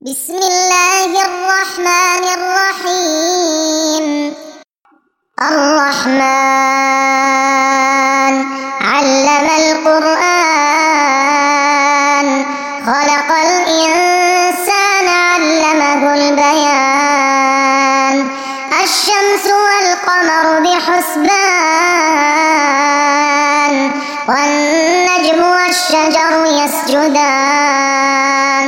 بسم الله الرحمن الرحيم. الرحمن علم القرآن خلق الإنسان علمه البيان. الشمس والقمر بحسبان والنجم والشجر يسجدان.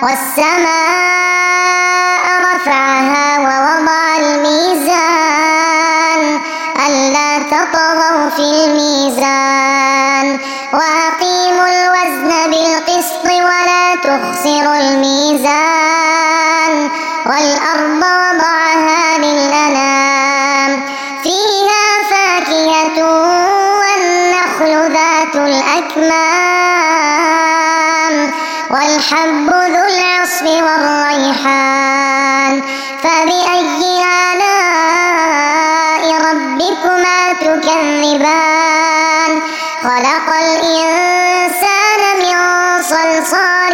والسماء رفعها ووضع الميزان ألا تطغوا في الميزان وأقيموا الوزن بالقسط ولا تخسروا الميزان. والأرض وضعها للأنام فيها فاكهة والنخل ذات الأكمام والحب ذو العصف والريحان. فبأي آلاء ربكما تكذبان؟ خلق الإنسان من صلصال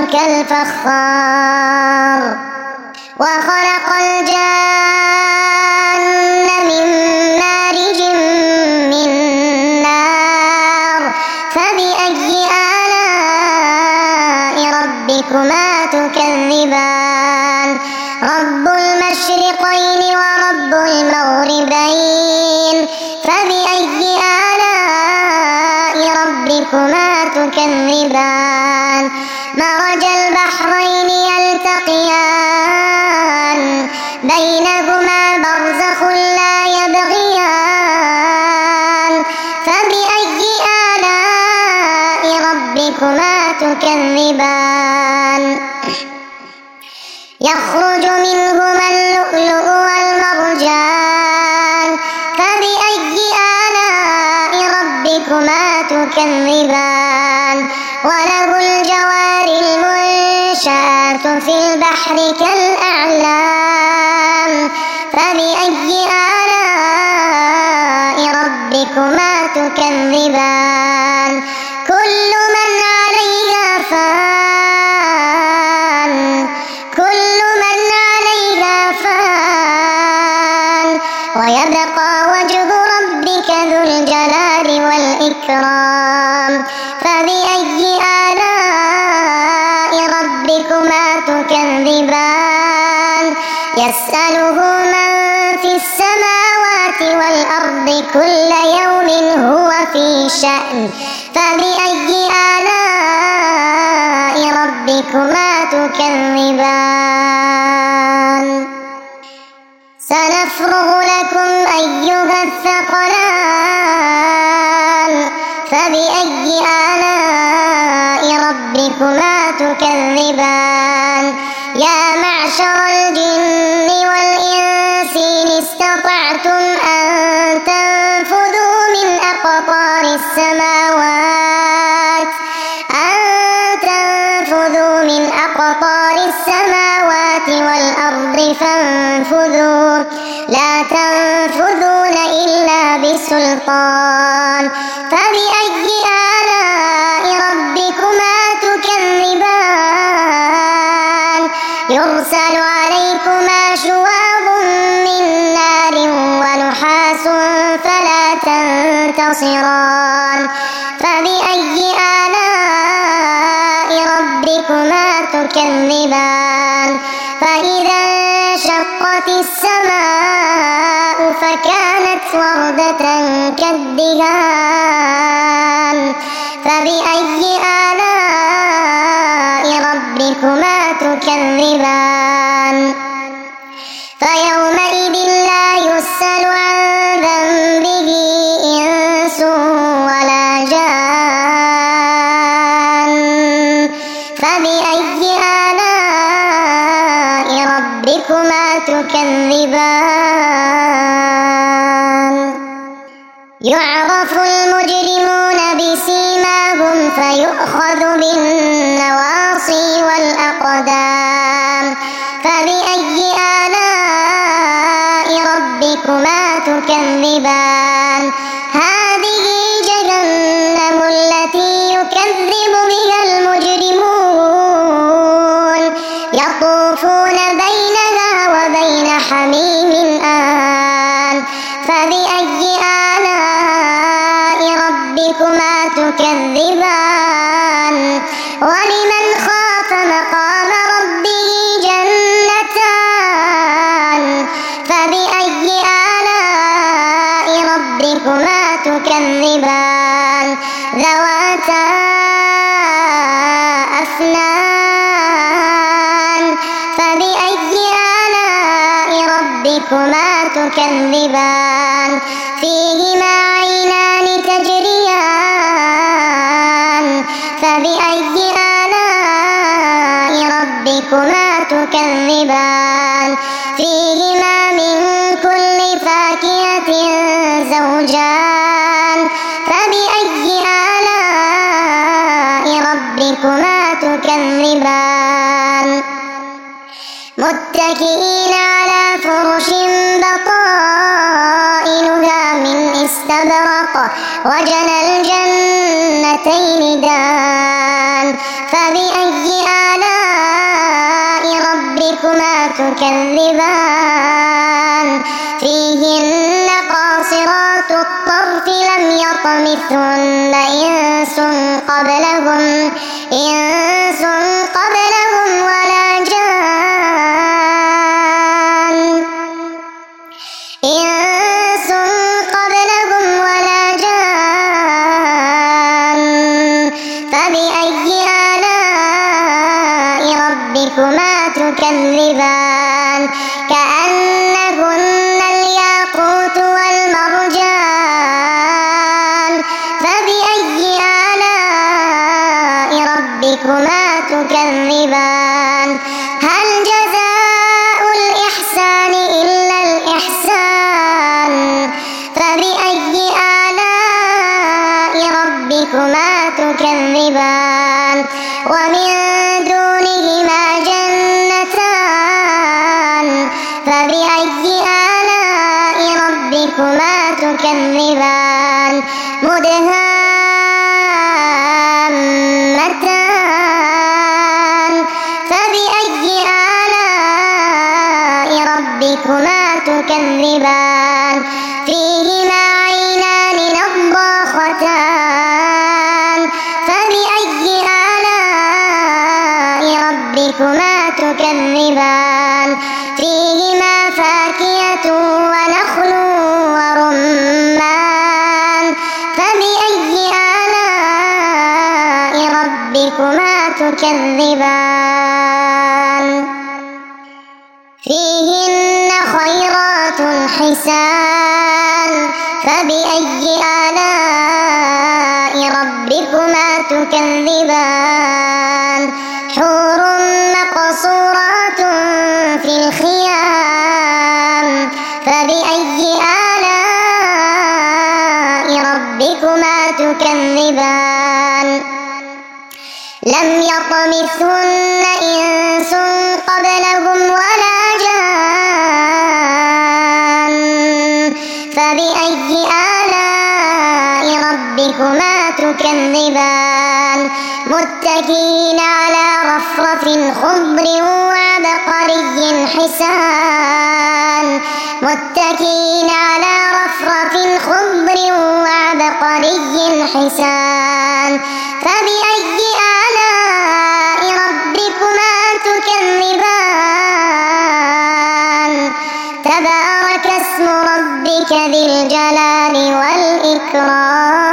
كالفخار وخلق الجان من مارج من نار. فبأي آلاء ربكما تكذبان؟ رب المشرقين ورب المغربين. فبأي آلاء ربكما تكذبان؟ مرج البحرين يلتقيان بينهما برزخ لا يبغيان. فبأي آلاء ربكما تكذبان؟ يخرج منهما اللؤلؤ والمرجان. فبأي آلاء ربكما تكذبان؟ وله الجوار المنشآت في البحر كالأعلام. فبأي آلاء ربكما تكذبان؟ كل من عليها فان ويبقى وجه ربك ذو الجلال والإكرام. فبأي آلاء ربكما تكذبان؟ يسأله من في السماوات والأرض كل يوم هو في شأن. فبأي آلاء ربكما تكذبان؟ سنفرغ لكم أيها الثقلان. فبأي آلاء ربكما تكذبان؟ يا معشر الجن والإنس إن استطعتم أن تنفذوا من أقطار السماوات والأرض فانفذوا لا تنفذون إلا بسلطان. فبأي آلاء ربكما تكذبان؟ يرسل عليكما شواظ من نار ونحاس فلا تنتصران. فبأي آلاء ربكما تكذبان؟ فإذا انشقت السماء فكانت وردة كالدهان. فبأي آلاء ربكما تكذبان؟ فيومئذ لا يسأل عن ذنبه إنس ولا جان. فبأي آلاء ربكما تكذبان؟ يعرف المجرمون بسيماهم فيؤخذ بالنواصي والأقدام. فبأي آلاء ربكما تكذبان؟ هذه جهنم التي يكذب بها المجرمون. تكذبان ذواتا أفنان فبأي آلاء ربكما تكذبان فيهما عينان تجريان فبأي آلاء ربكما تكذبان فيهما من كل فاكهة زوجان فبأي آلاء ربكما تكذبان متكئين على فرش بطائنها من استبرق وجنى الجنتين دان فبأي آلاء ربكما تكذبان فيهن قاصرات الطرف لم يطمثهن إنس قبلهم ولا جان فبأي آلاء ربكما تكذبان كأنهن الياقوت والمرجان فبأي آلاء ربكما تكذبان هل جزاء الإحسان إلا الإحسان فبأي آلاء ربكما تكذبان ومن دونهما جنتان فبأي آلاء ربكما تكذبان مدهامتان فبأي آلاء ربكما تكذبان فيهما عينان نضاختان فبأي آلاء ربكما تكذبان فيهما فاكهة ونخل ورمان فبأي آلاء ربكما تكذبان فيهن خيرات حسان فبأي آلاء ربكما تكذبان حور مقصورات في الخيام فبأي آلاء ربكما تكذبان لم يطمثهن إنس قبلهم ولا جان فبأي آلاء ربكما تكذبان متكئين على رفرف خضر وعبقري حسان متكئين على رفرف خضر وعبقري حسان فبأي آلاء ربكما تكذبان تبارك اسم ربك ذي الجلال والإكرام